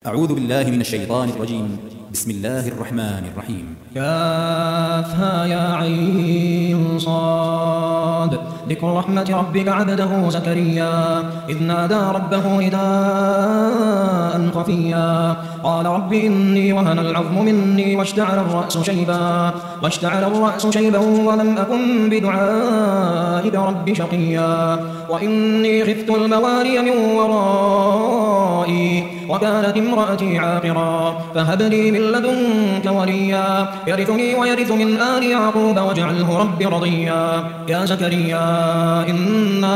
أعوذ بالله من الشيطان الرجيم. بسم الله الرحمن الرحيم. كافها يا عين صاد. ذكر رحمة ربك عبده زكريا إذ نادى ربه نداء خفيا قال رب إني وهن العظم مني واشتعل الرأس شيبا ولم أكن بدعائك رب شقيا وإني خفت الموالي من ورائي وكانت امرأتي عاقرا فهب لي من لدنك وليا يرثني ويرث من آل يعقوب واجعله رب رضيا يا زكريا إنا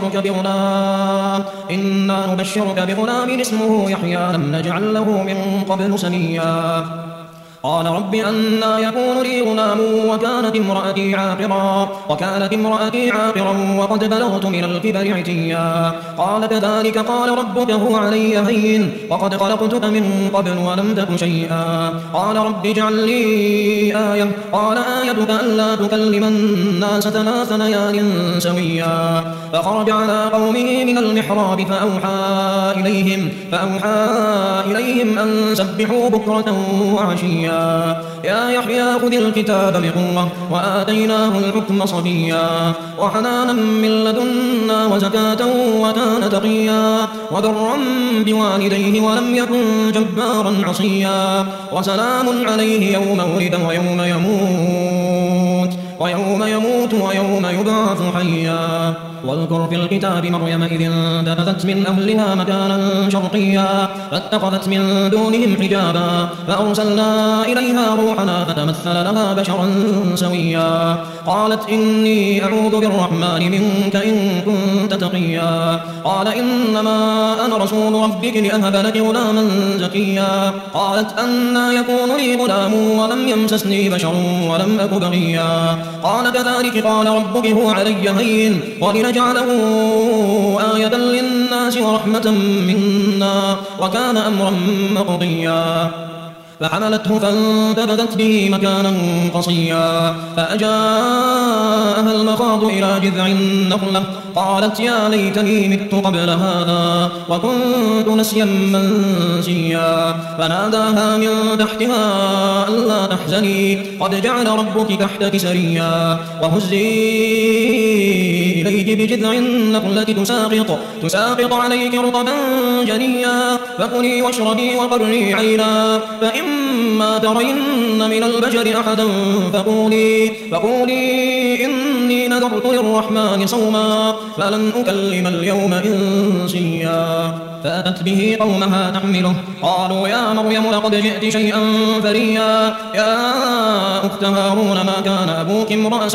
نبشرك بغلام اسمه يحيى لم نجعل له من قبل سميا قال رب أنى يكون لي غلام وكانت امرأتي عاقرا وقد بلغت من الكبر عتيا قال كذلك قال ربك هو علي هين وقد خلقتك من قبل ولم تك شيئا قال رب اجعل لي آية قال آيتك ألا تكلم الناس 3 ليال سويا فخرج على قومه من المحراب فأوحى إليهم أن سبحوا بكرة وعشيا يا يحيى خذ الكتاب بقوة وآتيناه الحكم صبيا وحنانا من لدنا وزكاة وكان تقيا وبرا بوالديه ولم يكن جبارا عصيا وسلام عليه يوم ولد ويوم يموت ويوم يبعث حيا واذكر في الكتاب مريم إذ انتبذت من أهلها مكانا شرقيا فاتخذت من دونهم حجابا فأرسلنا إليها روحنا فتمثل لها بشرا سويا قالت إني أعوذ بالرحمن منك إن كنت تقيا قال إنما أنا رسول ربك لأهب لك غلاما زكيا قالت أنى يكون لي غلام ولم يمسسني بشر ولم أك بغيا قال كذلك قال ربك هو علي هين ولنجعله آية للناس ورحمة منا وكان أمرا مقضيا فحملته فانتبذت به مكانا قصيا فأجاءها المخاض إلى جذع النخلة قالت يا ليتني مت قبل هذا وكنت نسيا منسيا فناداها من تحتها ألا تحزني قد جعل ربك تحتك سريا وهزي إليك بجذع النخلة تساقط عليك رطبا جنيا فكلي واشربي وقري عينا فإما ترين من البشر أحدا فقولي إني نذرت للرحمن صوما فلن أكلم اليوم إنسيا فأتت به قومها تحمله قالوا يا مريم لقد جئت شيئا فريا يا أخت هارون ما كان أبوك امرأ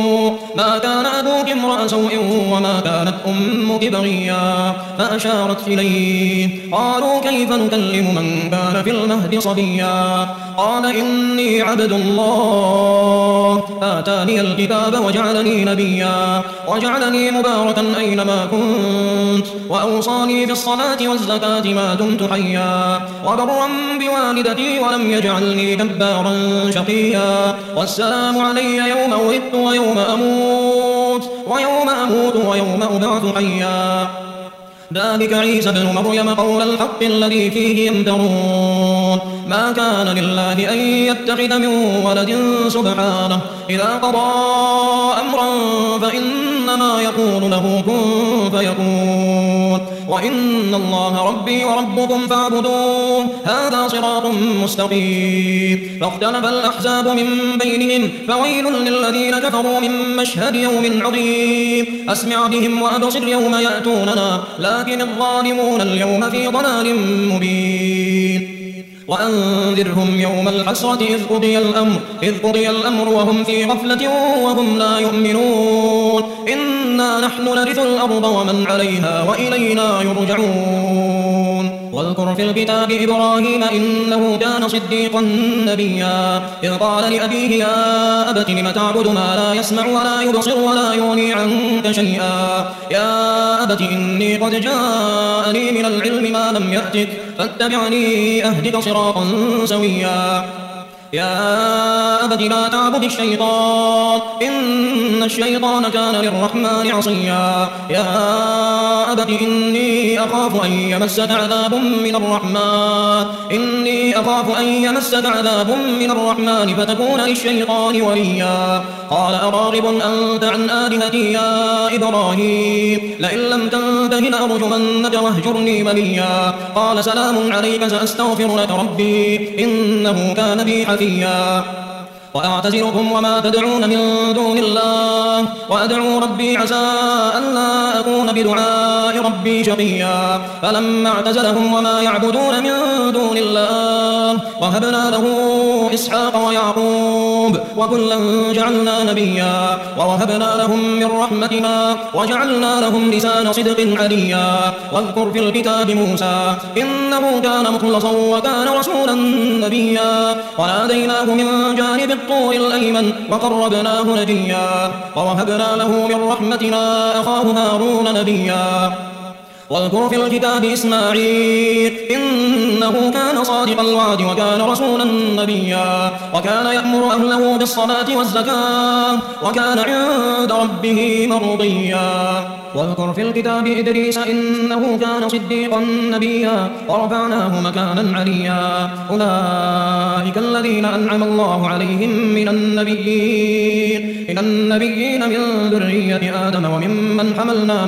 سوء وما كانت أمك بغيا فأشارت إليه قالوا كيف نكلم من كان في المهد صبيا قال إني عبد الله آتاني الكتاب وجعلني نبيا وجعلني مباركا أينما كنت وأوصاني بالصلاة والزكاة ما دمت حيا وبرا بوالدتي ولم يجعلني جبارا شقيا والسلام علي يوم ولدت ويوم أموت ويوم أبعث حيا ذلك عيسى ابن مريم قول الحق الذي فيه يمترون ما كان لله أن يتخذ من ولد سبحانه إذا قضى أمرا فإنما يقول له كن فيكون وإن الله ربي وربكم فاعبدوه هذا صراط مستقيم فاختلف الأحزاب من بينهم فويل للذين كفروا من مشهد يوم عظيم أسمع بهم وأبصر يوم يأتوننا لكن الظالمون اليوم في ضلال مبين وأنذرهم يوم الحسرة إذ قضي الأمر وهم في غفلة وهم لا يؤمنون إنا نحن نرث الأرض ومن عليها وإلينا يرجعون واذكر في الكتاب إبراهيم إنه كان صديقا نبيا إذ قال لأبيه يا أبت لم تعبد ما لا يسمع ولا يبصر ولا يغني عنك شيئا يا أبت إني قد جاءني من العلم ما لم يأتك فاتبعني أهدك صراطا سويا يا أبت لا تعبد الشيطان إن الشيطان كان للرحمن عصيا يا أبت إني أخاف أن يمسك عذاب من الرحمن فتكون للشيطان وليا قال أراغب أنت عن آلهتي يا إبراهيم لئن لم تنته لأرجمنك واهجرني مليا قال سلام عليك سأستغفر لك ربي إنه كان بي حفيا وأعتزلكم وما تدعون من دون الله وأدعو ربي عسى ألا أكون بدعاء ربي شقيا فلما اعتزلهم وما يعبدون من دون الله وهبنا له إسحاق ويعقوب وكلا جعلنا نبيا ووهبنا لهم من رحمتنا وجعلنا لهم لسان صدق عليا واذكر في الكتاب موسى إنه كان مخلصا وكان رسولا نبيا وناديناه من جانب الطور الأيمن وقربناه نجيا ووهبنا له من رحمتنا أخاه هارون نبيا واذكر في الكتاب إسماعيل إنه كان صادق الوعد وكان رسولا نبيا وكان يأمر أهله بالصلاة والزكاة وكان عند ربه مرضيا واذكر في الكتاب إدريس إنه كان صديقا نبيا ورفعناه مكانا عليا أولئك الذين أنعم الله عليهم من النبيين من ذرية آدم وممن حملنا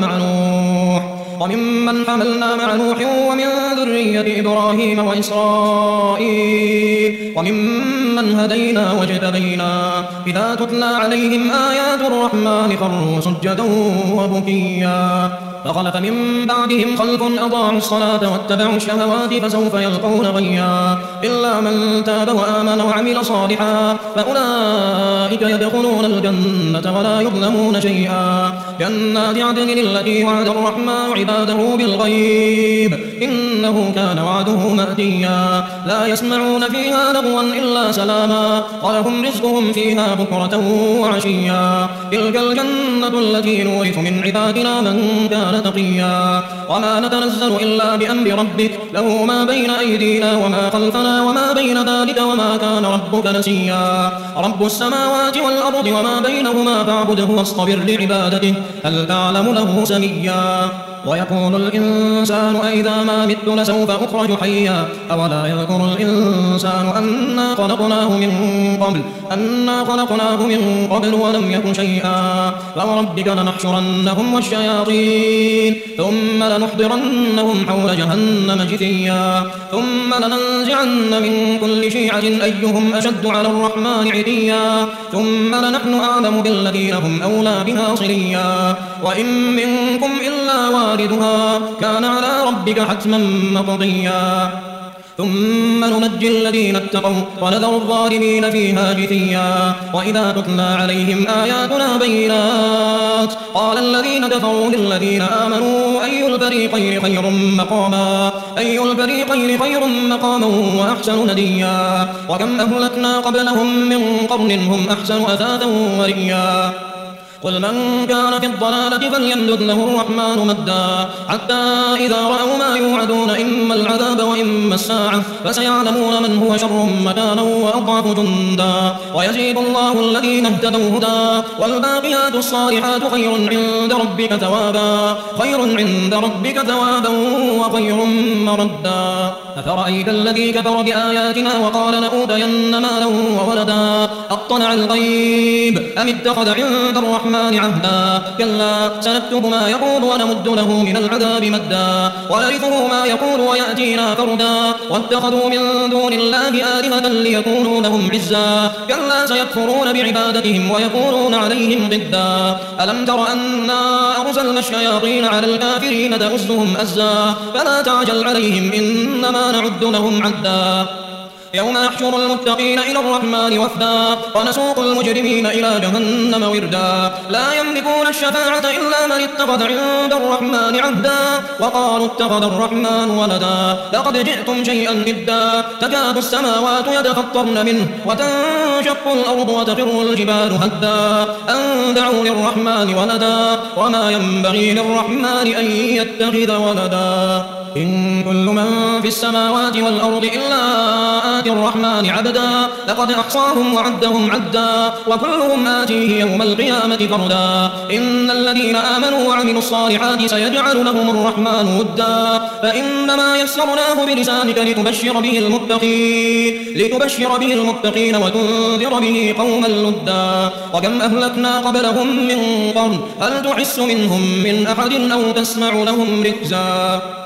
مع نوح ومن ذرية إبراهيم وإسرائيل وممن هدينا واجتبينا إذا تتلى عليهم آيات الرحمن خروا سجدا وبكيا فخلف من بعدهم خلف أضاعوا الصلاة واتبعوا الشهوات فسوف يلقون غيا إلا من تاب وآمن وعمل صالحا فأولئك يدخلون الجنة ولا يظلمون شيئا جنات عدن التي وعد الرحمن عباده بالغيب إنه كان وعده مأتيا لا يسمعون فيها لغوا إلا سلاما ولهم رزقهم فيها بكرة وعشيا تلك الجنة التي نورث من عبادنا من كان تقيا وما نتنزل إلا بأمر ربك له ما بين أيدينا وما خلفنا وما بين ذلك وما كان ربك نسيا رب السماوات والأرض وما بينهما فاعبده واصطبر لعبادته هل تعلم له سميا ويقول الإنسان أئذا ما مت لسوف أخرج حيا أولا يذكر الإنسان أنا خلقناه من قبل ولم يك شيئا فوربك لنحشرنهم والشياطين ثم لنحضرنهم حول جهنم جثيا ثم لننزعن من كل شيعة أيهم أشد على الرحمن عتيا ثم لنحن أعلم بالذين هم أولى بها صليا وإن منكم إلا واردها كان على ربك حتما مقضيا ثم ننجي الذين اتقوا ونذر الظالمين فيها جثيا وإذا تتلى عليهم آياتنا بينات قال الذين كفروا للذين آمنوا أي الفريقين خير مقاما وأحسن نديا وكم أهلكنا قبلهم من قرن هم أحسن أثاثا ورئيا قل من كان في الضلالة فليمدد له الرحمن مدا حتى إذا رأوا ما يوعدون إما العذاب وإما الساعة فسيعلمون من هو شر مكانا وأضعف جندا ويزيد الله الذين اهتدوا هدى والباقيات الصالحات خير عند ربك ثوابا وخير مردا أفرأيت الذي كفر بآياتنا وقال لأوتين مالا وولدا أطلع الغيب أم اتخذ عند الرحمن عهدا كلا سنكتب ما يقول ونمد له من العذاب مدا ونرثه ما يقول ويأتينا فردا واتخذوا من دون الله آلهة ليكونوا لهم عزا كلا سيكفرون بعبادتهم ويكونون عليهم ضدا ألم تر أنا أرسلنا الشياطين على الكافرين تؤزهم أزا فلا تعجل عليهم إنما نعد لهم عدا يوم نحشر المتقين إلى الرحمن وفدا ونسوق المجرمين إلى جهنم وردا لا يملكون الشفاعة إلا من اتخذ عند الرحمن عهدا وقالوا اتخذ الرحمن ولدا لقد جئتم شيئا إدا تكاد السماوات يتفطرن منه وتنشق الأرض وتخر الجبال هدا أن دعوا للرحمن ولدا وما ينبغي للرحمن أن يتخذ ولدا إن كل من في السماوات والأرض إلا الصالحات الرحمن عبدا لقد أحصاهم وعدهم عدا وكلهم آتيه يوم القيامة فردا إن الذين آمنوا وعملوا الصالحات سيجعل لهم الرحمن ودا فإنما يسرناه بلسانك لتبشر به المتقين وتنذر به قوما لدا وكم أهلكنا قبلهم من قرن هل تحس منهم من أحد أو تسمع لهم ركزا